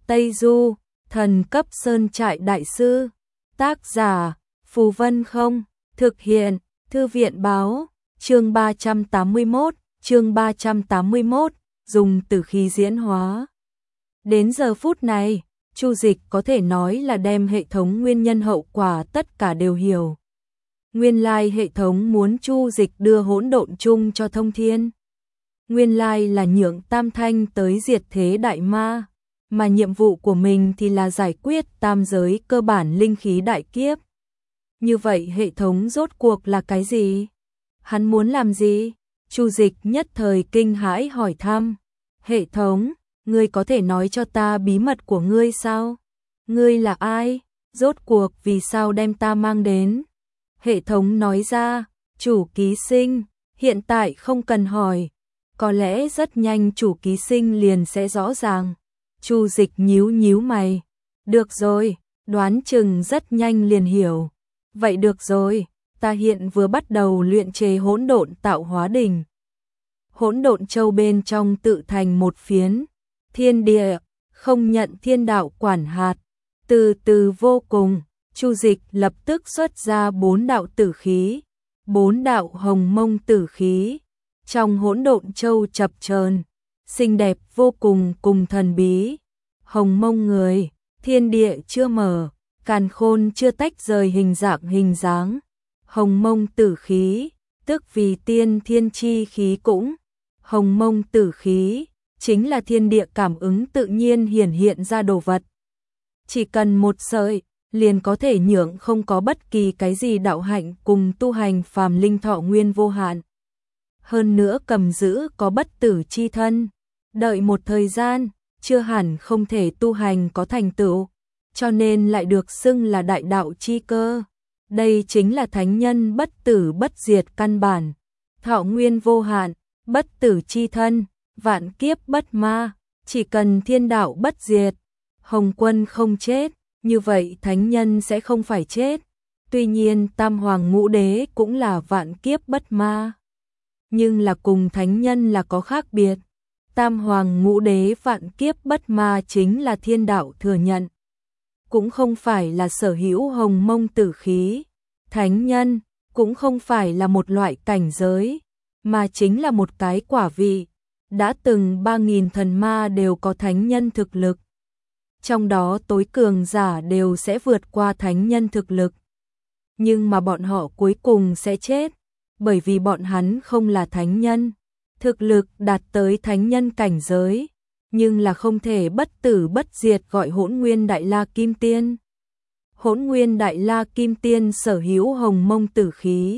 Tây Du, thần cấp sơn trại đại sư. Tác giả, Phù Vân Không, thực hiện, Thư viện báo, chương 381, dùng từ khí diễn hóa. Đến giờ phút này, Chu Dịch có thể nói là đem hệ thống nguyên nhân hậu quả tất cả đều hiểu. Nguyên lai hệ thống muốn Chu Dịch đưa hỗn độn chung cho Thông Thiên. Nguyên lai là nhượng Tam Thanh tới diệt thế đại ma, mà nhiệm vụ của mình thì là giải quyết tam giới cơ bản linh khí đại kiếp. Như vậy hệ thống rốt cuộc là cái gì? Hắn muốn làm gì? Chu Dịch nhất thời kinh hãi hỏi thăm. Hệ thống, ngươi có thể nói cho ta bí mật của ngươi sao? Ngươi là ai? Rốt cuộc vì sao đem ta mang đến? Hệ thống nói ra, chủ ký sinh, hiện tại không cần hỏi. Có lẽ rất nhanh chủ ký sinh liền sẽ rõ ràng. Chu Dịch nhíu nhíu mày. Được rồi, đoán chừng rất nhanh liền hiểu. Vậy được rồi, ta hiện vừa bắt đầu luyện chế hỗn độn tạo hóa đỉnh. Hỗn độn châu bên trong tự thành một phiến thiên địa, không nhận thiên đạo quản hạt. Từ từ vô cùng, Chu Dịch lập tức xuất ra 4 đạo tử khí, 4 đạo hồng mông tử khí. Trong hỗn độn châu chập chờn, xinh đẹp vô cùng cùng thần bí. Hồng mông người, thiên địa chưa mở, càn khôn chưa tách rời hình dáng. Hồng mông tử khí, tức vì tiên thiên chi khí cũng. Hồng mông tử khí, chính là thiên địa cảm ứng tự nhiên hiển hiện ra đồ vật. Chỉ cần một sợi, liền có thể nhượng không có bất kỳ cái gì đạo hạnh cùng tu hành phàm linh thọ nguyên vô hạn. Hơn nữa cầm giữ có bất tử chi thân, đợi một thời gian, chưa hẳn không thể tu hành có thành tựu, cho nên lại được xưng là đại đạo chi cơ. Đây chính là thánh nhân bất tử bất diệt căn bản, thọ nguyên vô hạn, bất tử chi thân, vạn kiếp bất ma, chỉ cần thiên đạo bất diệt, Hồng Quân không chết, như vậy thánh nhân sẽ không phải chết. Tuy nhiên Tam Hoàng Ngũ Đế cũng là vạn kiếp bất ma, nhưng là cùng thánh nhân là có khác biệt. Tam Hoàng Ngũ Đế vạn kiếp bất ma chính là thiên đạo thừa nhận, cũng không phải là sở hữu hồng mông tử khí. Thánh nhân cũng không phải là một loại cảnh giới, mà chính là một cái quả vị. Đã từng 3.000 thần ma đều có thánh nhân thực lực, trong đó tối cường giả đều sẽ vượt qua thánh nhân thực lực. Nhưng mà bọn họ cuối cùng sẽ chết, bởi vì bọn hắn không là thánh nhân. Thực lực đạt tới thánh nhân cảnh giới, nhưng là không thể bất tử bất diệt, gọi Hỗn Nguyên Đại La Kim Tiên. Hỗn Nguyên Đại La Kim Tiên sở hữu hồng mông tử khí,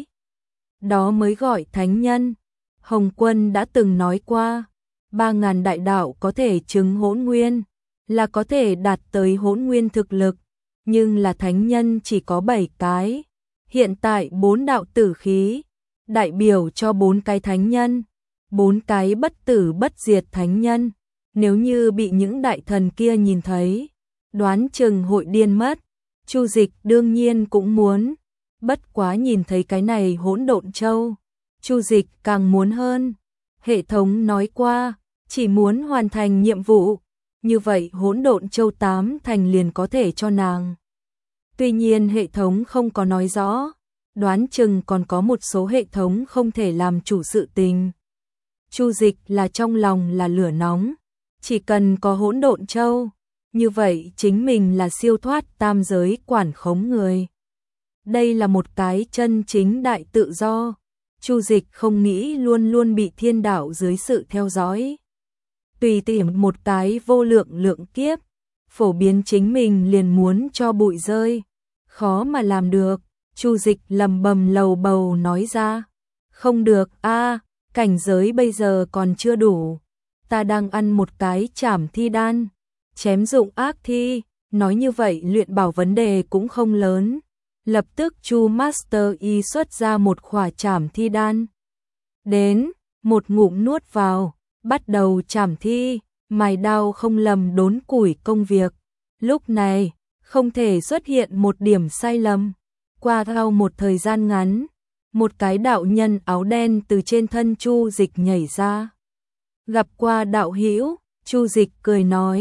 đó mới gọi thánh nhân. Hồng Quân đã từng nói qua, 3.000 đại đạo có thể chứng hỗn nguyên, là có thể đạt tới hỗn nguyên thực lực, nhưng là thánh nhân chỉ có 7 cái. Hiện tại 4 đạo tử khí, đại biểu cho 4 cái thánh nhân, 4 cái bất tử bất diệt thánh nhân. Nếu như bị những đại thần kia nhìn thấy, đoán chừng hội điên mất. Chu Dịch đương nhiên cũng muốn, bất quá nhìn thấy cái này hỗn độn châu, Chu Dịch càng muốn hơn. Hệ thống nói qua, chỉ muốn hoàn thành nhiệm vụ, như vậy hỗn độn châu 8 thành liền có thể cho nàng. Tuy nhiên hệ thống không có nói rõ, đoán chừng còn có một số hệ thống không thể làm chủ sự tình. Chu Dịch là trong lòng là lửa nóng, chỉ cần có hỗn độn châu, như vậy chính mình là siêu thoát tam giới quản khống người. Đây là một cái chân chính đại tự do. Chu Dịch không nghĩ luôn luôn bị thiên đạo dưới sự theo dõi. Tùy tiện một cái vô lượng lượng kiếp, phổ biến chính mình liền muốn cho bụi rơi. Khó mà làm được. Chu Dịch lầm bầm lầu bầu nói ra. Không được a, cảnh giới bây giờ còn chưa đủ. Ta đang ăn một cái trảm thi đan, chém dụng ác thi. Nói như vậy luyện bảo vấn đề cũng không lớn. Lập tức Chu Master Y xuất ra một khỏa trảm thi đan. Đến, một ngụm nuốt vào, bắt đầu trảm thi, mài đao không lầm đốn củi công việc. Lúc này, không thể xuất hiện một điểm sai lầm. Qua theo một thời gian ngắn, một cái đạo nhân áo đen từ trên thân Chu Dịch nhảy ra. Gặp qua đạo hữu, Chu Dịch cười nói,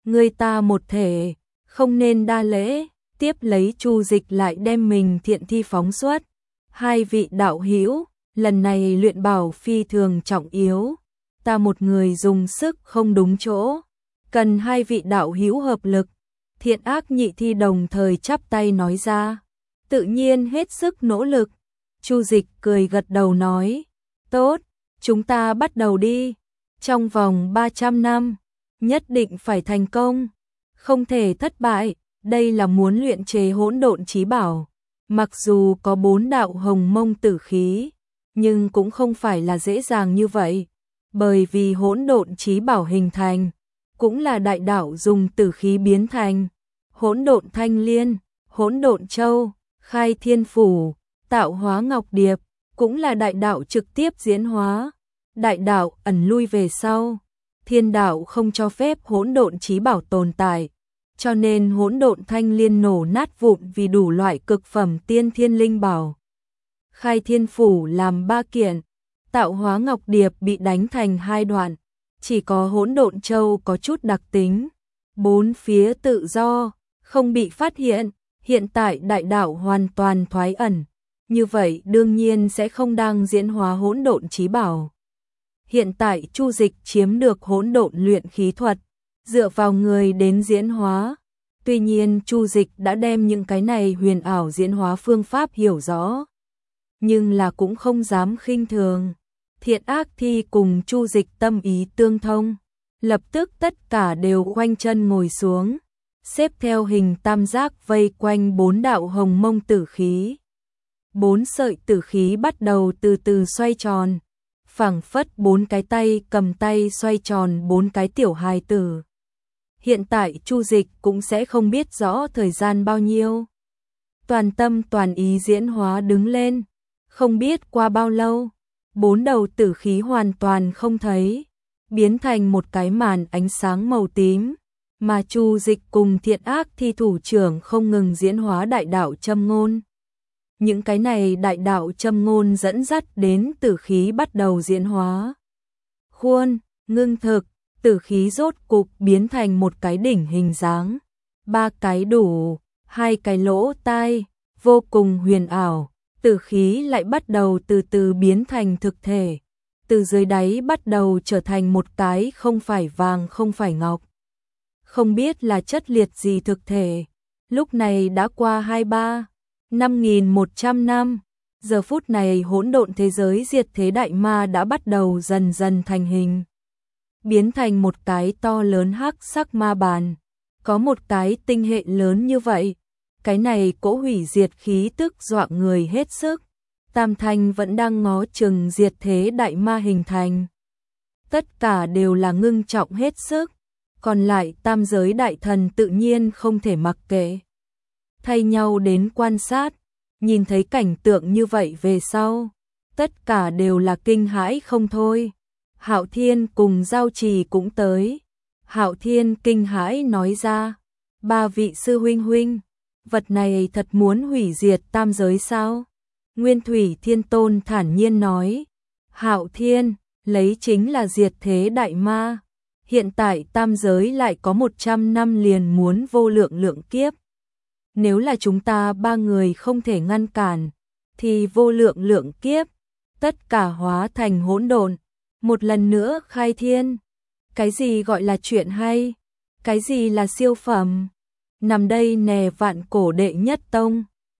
người ta một thể, không nên đa lễ. Tiếp lấy Chu Dịch lại đem mình thiện thi phóng xuất. Hai vị đạo hữu, lần này luyện bảo phi thường trọng yếu, ta một người dùng sức không đúng chỗ, cần hai vị đạo hữu hợp lực. Thiện ác nhị thi đồng thời chắp tay nói ra, tự nhiên hết sức nỗ lực. Chu Dịch cười gật đầu nói, tốt, chúng ta bắt đầu đi. Trong vòng 300 năm, nhất định phải thành công, không thể thất bại. Đây là muốn luyện chế hỗn độn chí bảo. Mặc dù có 4 đạo hồng mông tử khí, nhưng cũng không phải là dễ dàng như vậy. Bởi vì hỗn độn chí bảo hình thành, cũng là đại đạo dùng tử khí biến thành. Hỗn độn thanh liên, hỗn độn châu, khai thiên phủ, tạo hóa ngọc điệp, cũng là đại đạo trực tiếp diễn hóa. Đại đạo ẩn lui về sau, thiên đạo không cho phép hỗn độn chí bảo tồn tại, cho nên hỗn độn thanh liên nổ nát vụn vì đủ loại cực phẩm tiên thiên linh bảo. Khai thiên phủ làm 3 kiện, tạo hóa ngọc điệp bị đánh thành 2 đoạn, chỉ có hỗn độn châu có chút đặc tính, 4 phía tự do, không bị phát hiện. Hiện tại đại đạo hoàn toàn thoái ẩn, như vậy đương nhiên sẽ không đang diễn hóa hỗn độn chí bảo. Hiện tại Chu Dịch chiếm được hỗn độn luyện khí thuật, dựa vào người đến diễn hóa. Tuy nhiên Chu Dịch đã đem những cái này huyền ảo diễn hóa phương pháp hiểu rõ, nhưng là cũng không dám khinh thường. Thiện ác thi cùng Chu Dịch tâm ý tương thông, lập tức tất cả đều khoanh chân ngồi xuống, xếp theo hình tam giác vây quanh 4 đạo hồng mông tử khí. 4 sợi tử khí bắt đầu từ từ xoay tròn, phảng phất 4 cái tay cầm tay xoay tròn 4 cái tiểu hài tử. Hiện tại Chu Dịch cũng sẽ không biết rõ thời gian bao nhiêu. Toàn tâm toàn ý diễn hóa đứng lên, không biết qua bao lâu, 4 đầu tử khí hoàn toàn không thấy, biến thành một cái màn ánh sáng màu tím, mà Chu Dịch cùng thiện ác thi thủ trưởng không ngừng diễn hóa đại đạo châm ngôn. Những cái này đại đạo châm ngôn dẫn dắt đến tử khí bắt đầu diễn hóa. Khuôn, ngưng thực, tử khí rốt cục biến thành một cái đỉnh hình dáng, 3 cái đủ, 2 cái lỗ tai, vô cùng huyền ảo. Tử khí lại bắt đầu từ từ biến thành thực thể, từ dưới đáy bắt đầu trở thành một cái không phải vàng không phải ngọc, không biết là chất liệt gì thực thể. Lúc này đã qua 23.100 năm, giờ phút này hỗn độn thế giới diệt thế đại ma đã bắt đầu dần dần thành hình, biến thành một cái to lớn hắc sắc ma bàn, có một cái tinh hệ lớn như vậy. Cái này cỗ hủy diệt khí tức dọa người hết sức. Tam Thanh vẫn đang ngó chừng diệt thế đại ma hình thành. Tất cả đều là ngưng trọng hết sức, còn lại tam giới đại thần tự nhiên không thể mặc kệ. Thay nhau đến quan sát, nhìn thấy cảnh tượng như vậy về sau, tất cả đều là kinh hãi không thôi. Hạo Thiên cùng Giao Trì cũng tới. Hạo Thiên kinh hãi nói ra, 3 vị sư huynh huynh, vật này thật muốn hủy diệt tam giới sao? Nguyên Thủy Thiên Tôn thản nhiên nói, Hạo Thiên, lấy chính là diệt thế đại ma. Hiện tại tam giới lại có 100 năm liền muốn vô lượng lượng kiếp. Nếu là chúng ta 3 người không thể ngăn cản, thì vô lượng lượng kiếp, tất cả hóa thành hỗn độn, một lần nữa khai thiên. Cái gì gọi là chuyện hay? Cái gì là siêu phẩm? Nằm đây nè vạn cổ đệ nhất tông.